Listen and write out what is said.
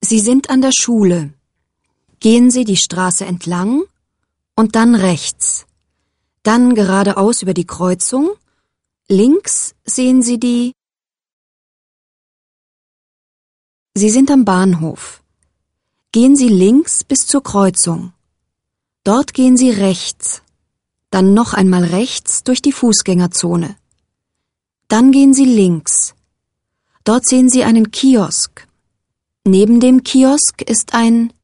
Sie sind an der Schule. Gehen Sie die Straße entlang und dann rechts. Dann geradeaus über die Kreuzung. Links sehen Sie die... Sie sind am Bahnhof. Gehen Sie links bis zur Kreuzung. Dort gehen Sie rechts. Dann noch einmal rechts durch die Fußgängerzone. Dann gehen Sie links. Dort sehen Sie einen Kiosk. Neben dem Kiosk ist ein